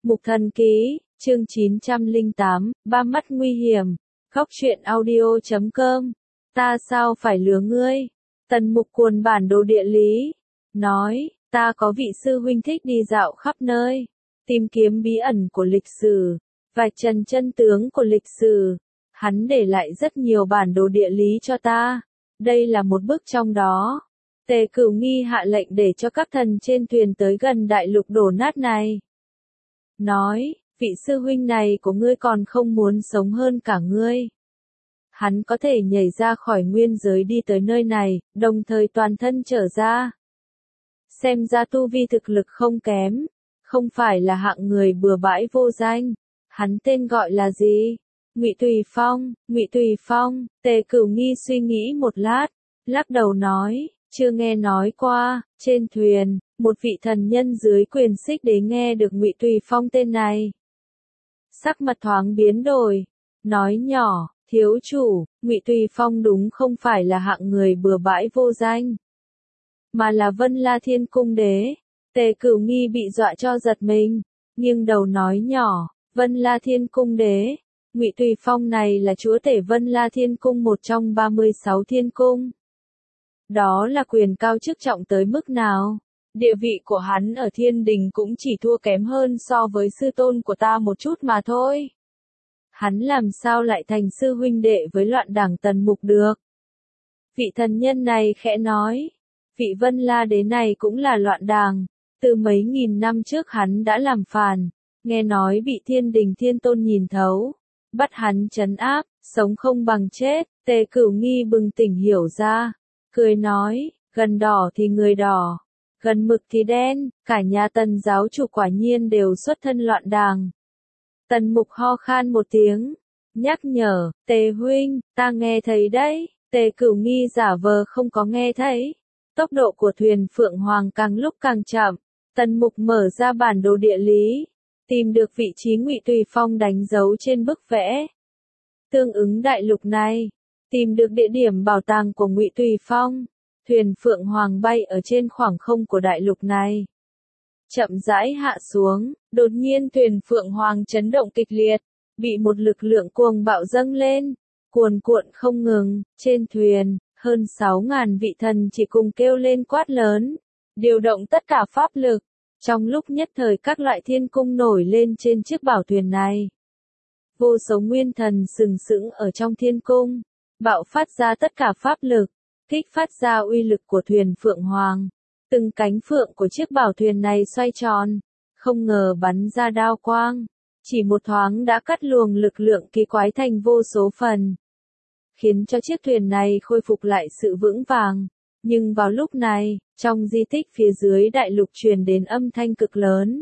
Mục Thần Ký, chương 908, ba mắt nguy hiểm. Góc truyện audio.com. Ta sao phải lừa ngươi? Tần Mục cuồn bản đồ địa lý. Nói, ta có vị sư huynh thích đi dạo khắp nơi. Tìm kiếm bí ẩn của lịch sử. Vạch trần chân tướng của lịch sử. Hắn để lại rất nhiều bản đồ địa lý cho ta. Đây là một bức trong đó. Tề Cửu Nghi hạ lệnh để cho các thần trên thuyền tới gần đại lục đổ nát này. Nói, vị sư huynh này của ngươi còn không muốn sống hơn cả ngươi. Hắn có thể nhảy ra khỏi nguyên giới đi tới nơi này, đồng thời toàn thân trở ra. Xem ra tu vi thực lực không kém, không phải là hạng người bừa bãi vô danh. Hắn tên gọi là gì? Ngụy Tùy Phong. Ngụy Tùy Phong. Tề Cửu Nghi suy nghĩ một lát, lắc đầu nói, chưa nghe nói qua. Trên thuyền, một vị thần nhân dưới quyền Xích Đế nghe được Ngụy Tùy Phong tên này, sắc mặt thoáng biến đổi, nói nhỏ, thiếu chủ, Ngụy Tùy Phong đúng không phải là hạng người bừa bãi vô danh, mà là Vân La Thiên Cung Đế. Tề Cửu Nghi bị dọa cho giật mình, nghiêng đầu nói nhỏ, Vân La Thiên Cung Đế. Ngụy Tùy Phong này là chúa tể Vân La Thiên Cung, một trong 36 thiên cung. Đó là quyền cao chức trọng tới mức nào? Địa vị của hắn ở thiên đình cũng chỉ thua kém hơn so với sư tôn của ta một chút mà thôi. Hắn làm sao lại thành sư huynh đệ với loạn đảng Tần Mục được? Vị thần nhân này khẽ nói, vị Vân La Đế này cũng là loạn đảng. Từ mấy nghìn năm trước hắn đã làm phản, nghe nói bị thiên đình thiên tôn nhìn thấu, bắt hắn trấn áp, sống không bằng chết. Tề Cửu Nghi bừng tỉnh hiểu ra, cười nói, gần đỏ thì người đỏ, gần mực thì đen, cả nhà Tần giáo chủ quả nhiên đều xuất thân loạn đảng. Tần Mục ho khan một tiếng, nhắc nhở, Tề huynh, ta nghe thấy đấy. Tề Cửu Nghi giả vờ không có nghe thấy. Tốc độ của thuyền Phượng Hoàng càng lúc càng chậm. Tần Mục mở ra bản đồ địa lý, tìm được vị trí Ngụy Tùy Phong đánh dấu trên bức vẽ. Tương ứng đại lục này, tìm được địa điểm bảo tàng của Ngụy Tùy Phong. Thuyền Phượng Hoàng bay ở trên khoảng không của đại lục này, chậm rãi hạ xuống. Đột nhiên thuyền Phượng Hoàng chấn động kịch liệt, bị một lực lượng cuồng bạo dâng lên, cuồn cuộn không ngừng. Trên thuyền, hơn 6.000 vị thần chỉ cùng kêu lên quát lớn, điều động tất cả pháp lực. Trong lúc nhất thời các loại thiên cung nổi lên trên chiếc bảo thuyền này. Vô số nguyên thần sừng sững ở trong thiên cung, bạo phát ra tất cả pháp lực, kích phát ra uy lực của thuyền Phượng Hoàng. Từng cánh phượng của chiếc bảo thuyền này xoay tròn, không ngờ bắn ra đao quang, chỉ một thoáng đã cắt luồng lực lượng kỳ quái thành vô số phần, khiến cho chiếc thuyền này khôi phục lại sự vững vàng. Nhưng vào lúc này, trong di tích phía dưới đại lục truyền đến âm thanh cực lớn.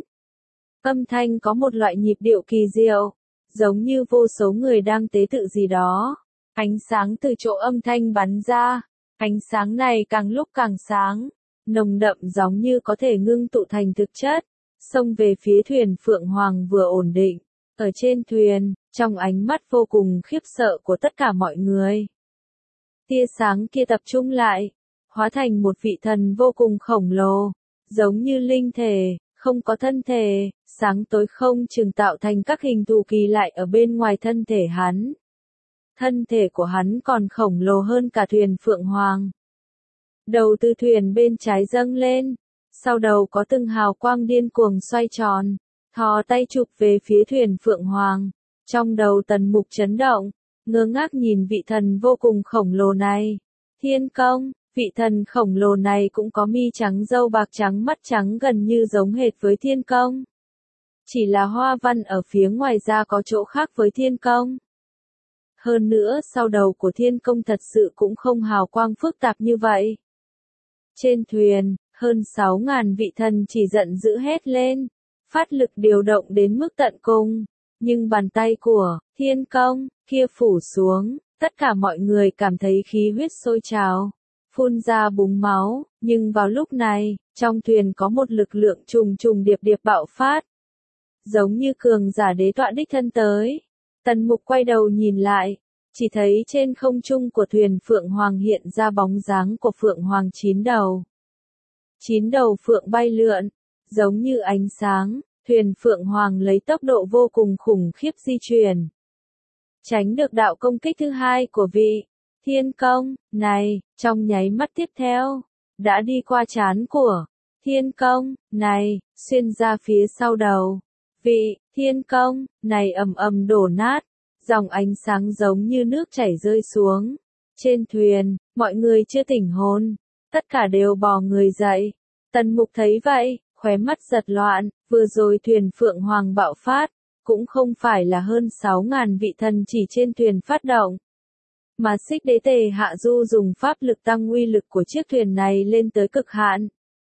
Âm thanh có một loại nhịp điệu kỳ diệu, giống như vô số người đang tế tự gì đó. Ánh sáng từ chỗ âm thanh bắn ra, ánh sáng này càng lúc càng sáng, nồng đậm giống như có thể ngưng tụ thành thực chất, xông về phía thuyền Phượng Hoàng vừa ổn định. Ở trên thuyền, trong ánh mắt vô cùng khiếp sợ của tất cả mọi người, tia sáng kia tập trung lại, hóa thành một vị thần vô cùng khổng lồ, giống như linh thể, không có thân thể, sáng tối không chừng tạo thành các hình thù kỳ lạ ở bên ngoài thân thể hắn. Thân thể của hắn còn khổng lồ hơn cả thuyền Phượng Hoàng. Đầu từ thuyền bên trái dâng lên, sau đầu có từng hào quang điên cuồng xoay tròn, thò tay chụp về phía thuyền Phượng Hoàng. Trong đầu Tần Mục chấn động, ngơ ngác nhìn vị thần vô cùng khổng lồ này. Thiên Công. Vị thần khổng lồ này cũng có mi trắng râu bạc trắng mắt trắng gần như giống hệt với Thiên Công. Chỉ là hoa văn ở phía ngoài da có chỗ khác với Thiên Công. Hơn nữa sau đầu của Thiên Công thật sự cũng không hào quang phức tạp như vậy. Trên thuyền, hơn 6.000 vị thần chỉ giận dữ hét lên, phát lực điều động đến mức tận cùng. Nhưng bàn tay của Thiên Công kia phủ xuống, tất cả mọi người cảm thấy khí huyết sôi trào, phun ra búng máu. Nhưng vào lúc này, trong thuyền có một lực lượng trùng trùng điệp điệp bạo phát, giống như cường giả đế tọa đích thân tới. Tần Mục quay đầu nhìn lại, chỉ thấy trên không trung của thuyền Phượng Hoàng hiện ra bóng dáng của Phượng Hoàng 9 đầu. 9 đầu phượng bay lượn, giống như ánh sáng, thuyền Phượng Hoàng lấy tốc độ vô cùng khủng khiếp di chuyển. Tránh được đạo công kích thứ hai của vị thiên công này, trong nháy mắt tiếp theo, đã đi qua trán của thiên công này, xuyên ra phía sau đầu. Vị thiên công này ầm ầm đổ nát, dòng ánh sáng giống như nước chảy rơi xuống. Trên thuyền, mọi người chưa tỉnh hồn, tất cả đều bò người dậy. Tần Mục thấy vậy, khóe mắt giật loạn, vừa rồi thuyền Phượng Hoàng bạo phát, cũng không phải là hơn 6.000 vị thần chỉ trên thuyền phát động. Mà Xích Đế Tề Hạ Du dùng pháp lực tăng uy lực của chiếc thuyền này lên tới cực hạn.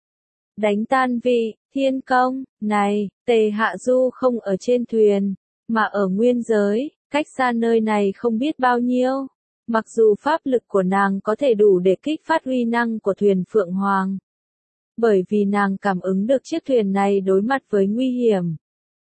Đánh tan vị thiên công này, Tề Hạ Du không ở trên thuyền, mà ở nguyên giới, cách xa nơi này không biết bao nhiêu. Mặc dù pháp lực của nàng có thể đủ để kích phát uy năng của thuyền Phượng Hoàng. Bởi vì nàng cảm ứng được chiếc thuyền này đối mặt với nguy hiểm.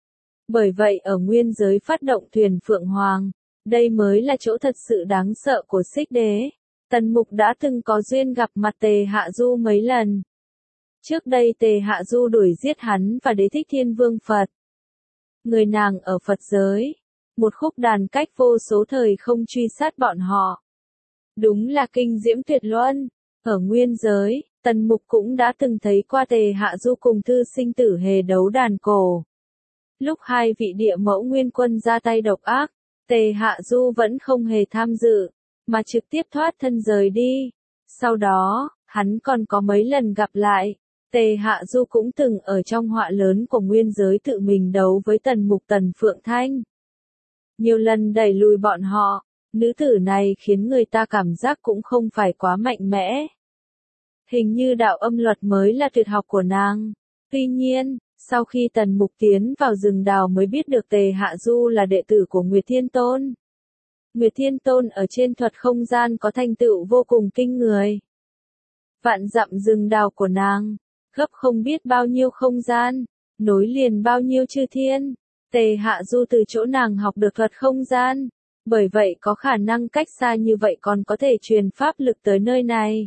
Bởi vậy ở nguyên giới phát động thuyền Phượng Hoàng, đây mới là chỗ thật sự đáng sợ của Xích Đế. Tần Mục đã từng có duyên gặp mặt Tề Hạ Du mấy lần. Trước đây Tề Hạ Du đuổi giết hắn và Đế Thích Thiên Vương Phật. Người nàng ở Phật giới, một khúc đàn cách vô số thời không truy sát bọn họ. Đúng là kinh diễm tuyệt luân. Ở nguyên giới, Tần Mục cũng đã từng thấy qua Tề Hạ Du cùng Thư Sinh Tử Hề đấu đàn cổ. Lúc hai vị địa mẫu nguyên quân ra tay độc ác, Tề Hạ Du vẫn không hề tham dự, mà trực tiếp thoát thân rời đi. Sau đó, hắn còn có mấy lần gặp lại. Tề Hạ Du cũng từng ở trong họa lớn của nguyên giới tự mình đấu với Tần Mục Tần Phượng Thanh. Nhiều lần đẩy lùi bọn họ, nữ tử này khiến người ta cảm giác cũng không phải quá mạnh mẽ. Hình như đạo âm luật mới là tuyệt học của nàng. Tuy nhiên, sau khi Tần Mục tiến vào rừng đào mới biết được Tề Hạ Du là đệ tử của Nguyệt Thiên Tôn. Nguyệt Thiên Tôn ở trên thuật không gian có thành tựu vô cùng kinh người. Vạn dặm rừng đào của nàng, gấp không biết bao nhiêu không gian, nối liền bao nhiêu chư thiên. Tề Hạ Du từ chỗ nàng học được thuật không gian, bởi vậy có khả năng cách xa như vậy còn có thể truyền pháp lực tới nơi này.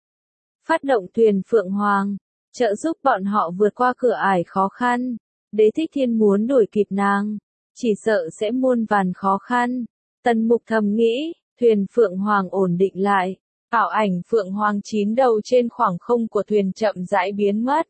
Phát động thuyền Phượng Hoàng, trợ giúp bọn họ vượt qua cửa ải khó khăn. Đế Thích Thiên muốn đuổi kịp nàng, chỉ sợ sẽ muôn vàn khó khăn. Tần Mục thầm nghĩ, thuyền Phượng Hoàng ổn định lại. Ảo ảnh Phượng Hoàng 9 đầu trên khoảng không của thuyền chậm rãi biến mất.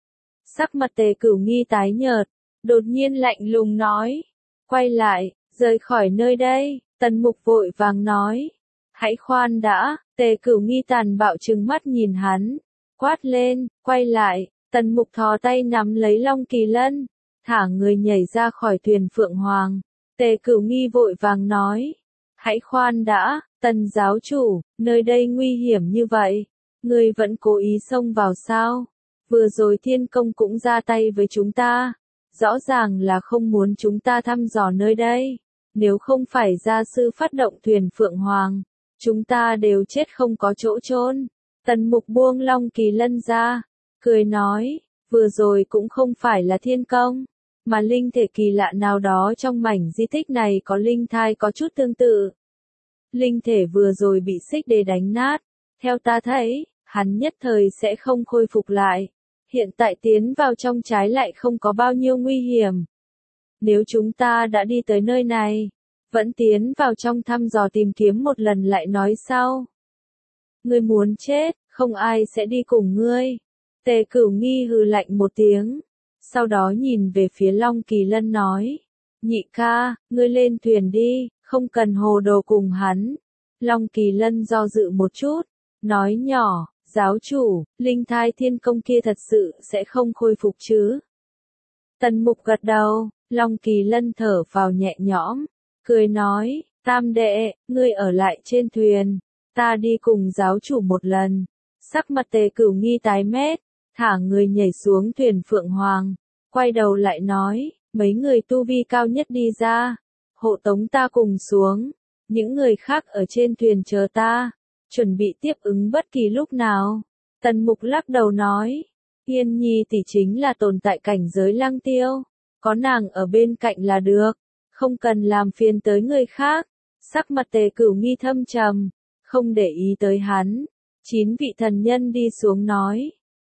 Sắc mặt Tề Cửu Nghi tái nhợt, đột nhiên lạnh lùng nói, quay lại, rời khỏi nơi đây. Tần Mục vội vàng nói, hãy khoan đã. Tề Cửu Nghi tàn bạo trừng mắt nhìn hắn, quát lên, quay lại. Tần Mục thò tay nắm lấy Long Kỳ Lân, thả người nhảy ra khỏi thuyền Phượng Hoàng. Tề Cửu Nghi vội vàng nói, hãy khoan đã, Tần giáo chủ, nơi đây nguy hiểm như vậy, ngươi vẫn cố ý xông vào sao? Vừa rồi Thiên Công cũng ra tay với chúng ta, rõ ràng là không muốn chúng ta thăm dò nơi đây. Nếu không phải gia sư phát động thuyền Phượng Hoàng, chúng ta đều chết không có chỗ chôn. Tần Mục buông Long Kỳ Lân ra, cười nói, vừa rồi cũng không phải là Thiên Công, mà linh thể kỳ lạ nào đó trong mảnh di tích này có linh thai có chút tương tự. Linh thể vừa rồi bị Xích Đế đánh nát, theo ta thấy, hắn nhất thời sẽ không khôi phục lại. Hiện tại tiến vào trong trái lại không có bao nhiêu nguy hiểm. Nếu chúng ta đã đi tới nơi này, vẫn tiến vào trong thăm dò tìm kiếm một lần lại nói sau. Ngươi muốn chết, không ai sẽ đi cùng ngươi. Tề Cửu Nghi hừ lạnh một tiếng, sau đó nhìn về phía Long Kỳ Lân nói, nhị ca, ngươi lên thuyền đi, không cần hồ đồ cùng hắn. Long Kỳ Lân do dự một chút, nói nhỏ, giáo chủ, linh thai Thiên Công kia thật sự sẽ không khôi phục chứ? Tần Mục gật đầu, Long Kỳ Lân thở vào nhẹ nhõm, cười nói, tam đệ, ngươi ở lại trên thuyền, ta đi cùng giáo chủ một lần. Sắc mặt Tề Cửu Nghi tái mét, thả người nhảy xuống thuyền Phượng Hoàng, quay đầu lại nói, mấy người tu vi cao nhất đi ra, hộ tống ta cùng xuống, những người khác ở trên thuyền chờ ta, chuẩn bị tiếp ứng bất kỳ lúc nào. Tần Mục lắc đầu nói, Yên Nhi tỷ chính là tồn tại cảnh giới Lăng Tiêu, có nàng ở bên cạnh là được, không cần làm phiền tới người khác. Sắc mặt Tề Cửu Nghi thâm trầm, không để ý tới hắn. 9 vị thần nhân đi xuống nói,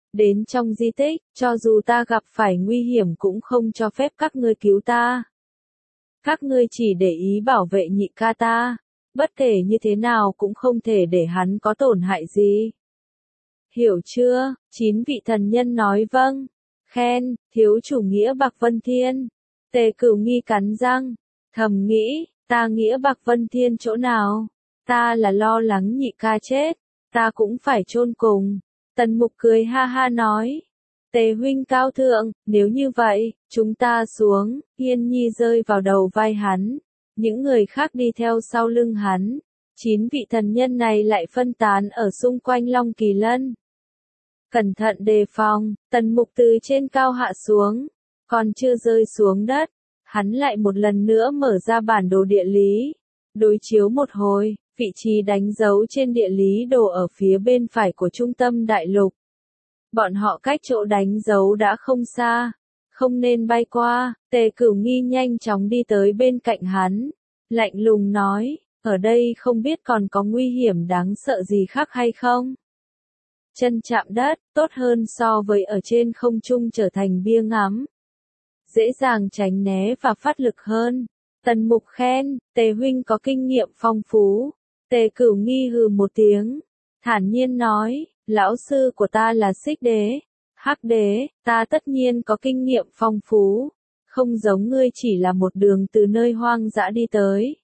Đến trong di tích, cho dù ta gặp phải nguy hiểm cũng không cho phép các ngươi cứu ta. Các ngươi chỉ để ý bảo vệ nhị ca ta, bất kể như thế nào cũng không thể để hắn có tổn hại gì. Hiểu chưa? 9 vị thần nhân nói vâng. Khen, thiếu chủ Nghĩa Bạc Vân Thiên. Tề Cửu Nghi cắn răng, thầm nghĩ, ta Nghĩa Bạc Vân Thiên chỗ nào? Ta là lo lắng nhị ca chết, ta cũng phải chôn cùng. Tần Mục cười ha ha nói, Tề huynh cao thượng, nếu như vậy, chúng ta xuống. Yên Nhi rơi vào đầu vai hắn, những người khác đi theo sau lưng hắn. 9 vị thần nhân này lại phân tán ở xung quanh Long Kỳ Lân. Cẩn thận đề phòng, Tần Mục từ trên cao hạ xuống, còn chưa rơi xuống đất, hắn lại một lần nữa mở ra bản đồ địa lý, đối chiếu một hồi, vị trí đánh dấu trên địa lý đồ ở phía bên phải của trung tâm đại lục. Bọn họ cách chỗ đánh dấu đã không xa, không nên bay qua. Tề Cửu Nghi nhanh chóng đi tới bên cạnh hắn, lạnh lùng nói, ở đây không biết còn có nguy hiểm đáng sợ gì khác hay không? Chân chạm đất, tốt hơn so với ở trên không trung trở thành bia ngắm. Dễ dàng tránh né và phát lực hơn. Tần Mục khen, Tề huynh có kinh nghiệm phong phú. Tề Cửu Nghi hừ một tiếng, thản nhiên nói, lão sư của ta là Xích Đế, Hắc Đế, ta tất nhiên có kinh nghiệm phong phú, không giống ngươi chỉ là một đường từ nơi hoang dã đi tới.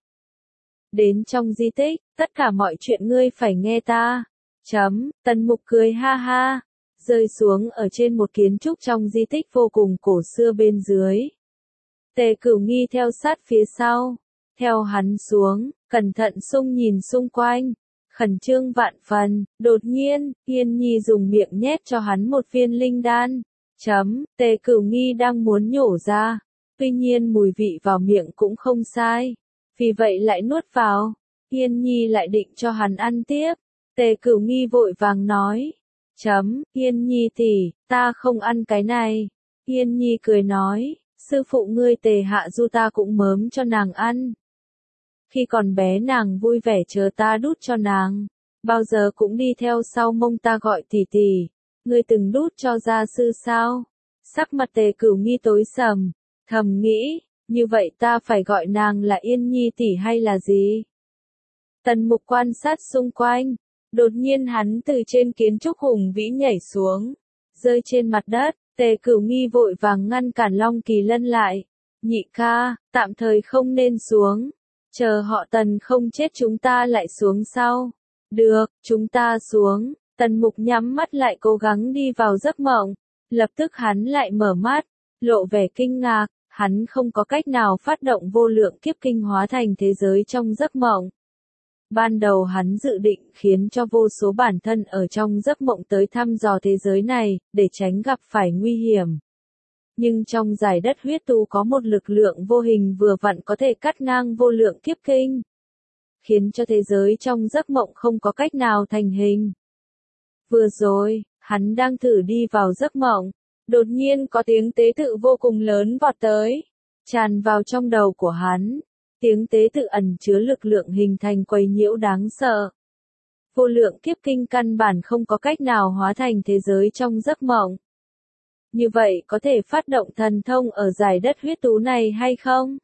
Đến trong di tích, tất cả mọi chuyện ngươi phải nghe ta. Tần Mục cười ha ha, rơi xuống ở trên một kiến trúc trong di tích vô cùng cổ xưa bên dưới. Tề Cửu Nghi theo sát phía sau, theo hắn xuống, cẩn thận nhìn xung quanh, khẩn trương vạn phần. Đột nhiên, Yên Nhi dùng miệng nhét cho hắn một viên linh đan. Tề Cửu Nghi đang muốn nhổ ra, tuy nhiên mùi vị vào miệng cũng không sai, vì vậy lại nuốt vào. Yên Nhi lại định cho hắn ăn tiếp. Tề Cửu Nghi vội vàng nói, Yên Nhi tỷ, ta không ăn cái này. Yên Nhi cười nói, sư phụ ngươi Tề Hạ Du ta cũng mớm cho nàng ăn. Khi còn bé nàng vui vẻ chờ ta đút cho nàng, bao giờ cũng đi theo sau mông ta gọi tỷ tỷ. Ngươi từng đút cho gia sư sao? Sắc mặt Tề Cửu Nghi tối sầm, thầm nghĩ, như vậy ta phải gọi nàng là Yên Nhi tỷ hay là gì? Tần Mục quan sát xung quanh, đột nhiên hắn từ trên kiến trúc hùng vĩ nhảy xuống, rơi trên mặt đất. Tề Cửu Nghi vội vàng ngăn cản Long Kỳ Lân lại, nhị ca, tạm thời không nên xuống, chờ họ Tần không chết chúng ta lại xuống sau. Được, chúng ta xuống. Tần Mục nhắm mắt lại cố gắng đi vào giấc mộng, lập tức hắn lại mở mắt, lộ vẻ kinh ngạc, hắn không có cách nào phát động vô lượng kiếp kinh hóa thành thế giới trong giấc mộng. Ban đầu hắn dự định khiến cho vô số bản thân ở trong giấc mộng tới thăm dò thế giới này, để tránh gặp phải nguy hiểm. Nhưng trong giải đất huyết tu có một lực lượng vô hình vừa vặn có thể cắt ngang vô lượng kiếp kinh, khiến cho thế giới trong giấc mộng không có cách nào thành hình. Vừa rồi, hắn đang thử đi vào giấc mộng, đột nhiên có tiếng tế tự vô cùng lớn vọt tới, tràn vào trong đầu của hắn. Tiếng tế tự ẩn chứa lực lượng hình thành quấy nhiễu đáng sợ. Vô lượng kiếp kinh căn bản không có cách nào hóa thành thế giới trong giấc mộng. Như vậy có thể phát động thần thông ở giải đất huyết tú này hay không?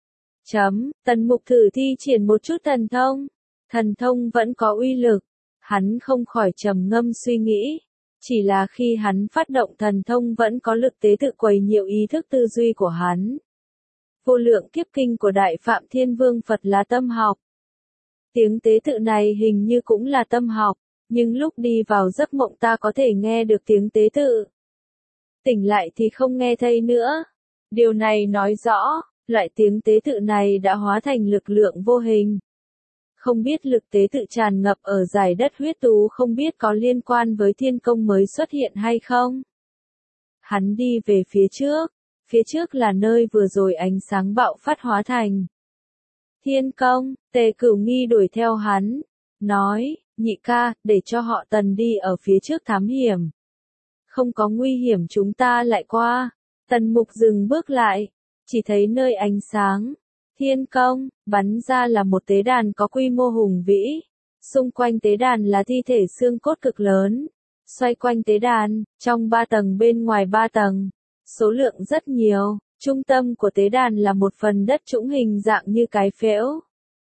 Tần Mục thử thi triển một chút thần thông. Thần thông vẫn có uy lực. Hắn không khỏi trầm ngâm suy nghĩ. Chỉ là khi hắn phát động thần thông vẫn có lực tế tự quấy nhiễu ý thức tư duy của hắn. Vô lượng kiếp kinh của Đại Phạm Thiên Vương Phật là tâm học. Tiếng tế tự này hình như cũng là tâm học, nhưng lúc đi vào giấc mộng ta có thể nghe được tiếng tế tự. Tỉnh lại thì không nghe thấy nữa. Điều này nói rõ, loại tiếng tế tự này đã hóa thành lực lượng vô hình. Không biết lực tế tự tràn ngập ở giải đất huyết tú không biết có liên quan với thiên công mới xuất hiện hay không. Hắn đi về phía trước là nơi vừa rồi ánh sáng bạo phát hóa thành. Thiên công. Tề Cửu Nghi đuổi theo hắn, nói, nhị ca, để cho họ Tần đi ở phía trước thám hiểm. Không có nguy hiểm chúng ta lại qua. Tần Mục dừng bước lại, chỉ thấy nơi ánh sáng, thiên công, bắn ra là một tế đàn có quy mô hùng vĩ. Xung quanh tế đàn là thi thể xương cốt cực lớn. xoay quanh tế đàn, trong 3 tầng bên ngoài 3 tầng. Số lượng rất nhiều, trung tâm của tế đàn là một phần đất trũng hình dạng như cái phễu.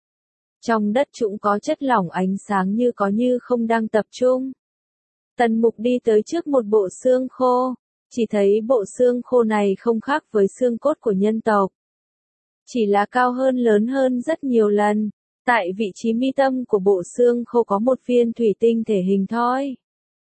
Trong đất trũng có chất lỏng ánh sáng như có như không đang tập trung. Tần Mục đi tới trước một bộ xương khô, chỉ thấy bộ xương khô này không khác với xương cốt của nhân tộc. Chỉ là cao hơn lớn hơn rất nhiều lần, tại vị trí mi tâm của bộ xương khô có một viên thủy tinh thể hình thoi.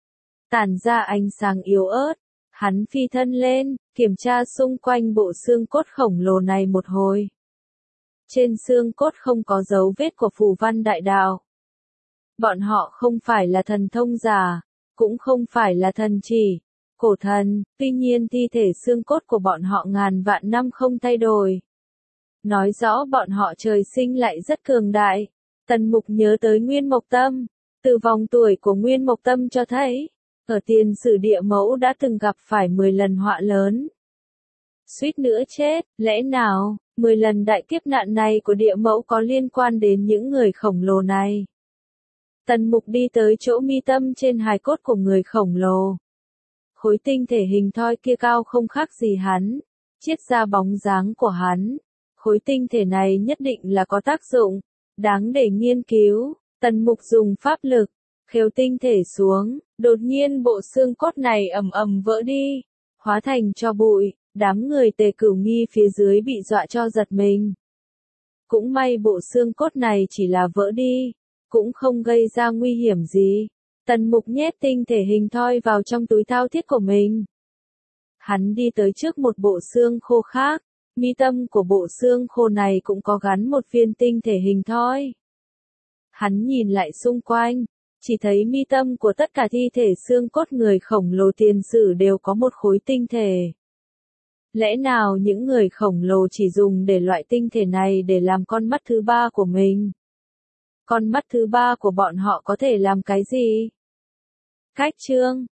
Tản ra ánh sáng yếu ớt, hắn phi thân lên, kiểm tra xung quanh bộ xương cốt khổng lồ này một hồi. Trên xương cốt không có dấu vết của phù văn đại đạo. Bọn họ không phải là thần thông giả, cũng không phải là thần chỉ, cổ thần, tuy nhiên thi thể xương cốt của bọn họ ngàn vạn năm không thay đổi. Nói rõ bọn họ trời sinh lại rất cường đại. Tần Mục nhớ tới Nguyên Mộc Tâm, từ vòng tuổi của Nguyên Mộc Tâm cho thấy, ở tiền sử địa mẫu đã từng gặp phải 10 lần họa lớn. Suýt nữa chết, lẽ nào, 10 lần đại kiếp nạn này của địa mẫu có liên quan đến những người khổng lồ này? Tần Mục đi tới chỗ mi tâm trên hài cốt của người khổng lồ. Khối tinh thể hình thoi kia cao không khác gì hắn, chiết ra bóng dáng của hắn. Khối tinh thể này nhất định là có tác dụng, đáng để nghiên cứu. Tần Mục dùng pháp lực, khều tinh thể xuống, đột nhiên bộ xương cốt này ầm ầm vỡ đi, hóa thành tro bụi, đám người Tề Cửu Nghi phía dưới bị dọa cho giật mình. Cũng may bộ xương cốt này chỉ là vỡ đi, cũng không gây ra nguy hiểm gì. Tần Mục nhét tinh thể hình thoi vào trong túi thao thiết của mình. Hắn đi tới trước một bộ xương khô khác, mi tâm của bộ xương khô này cũng có gắn một viên tinh thể hình thoi. Hắn nhìn lại xung quanh, chỉ thấy mi tâm của tất cả thi thể xương cốt người khổng lồ tiền sử đều có một khối tinh thể. Lẽ nào những người khổng lồ chỉ dùng để loại tinh thể này để làm con mắt thứ ba của mình? Con mắt thứ ba của bọn họ có thể làm cái gì? Cách chương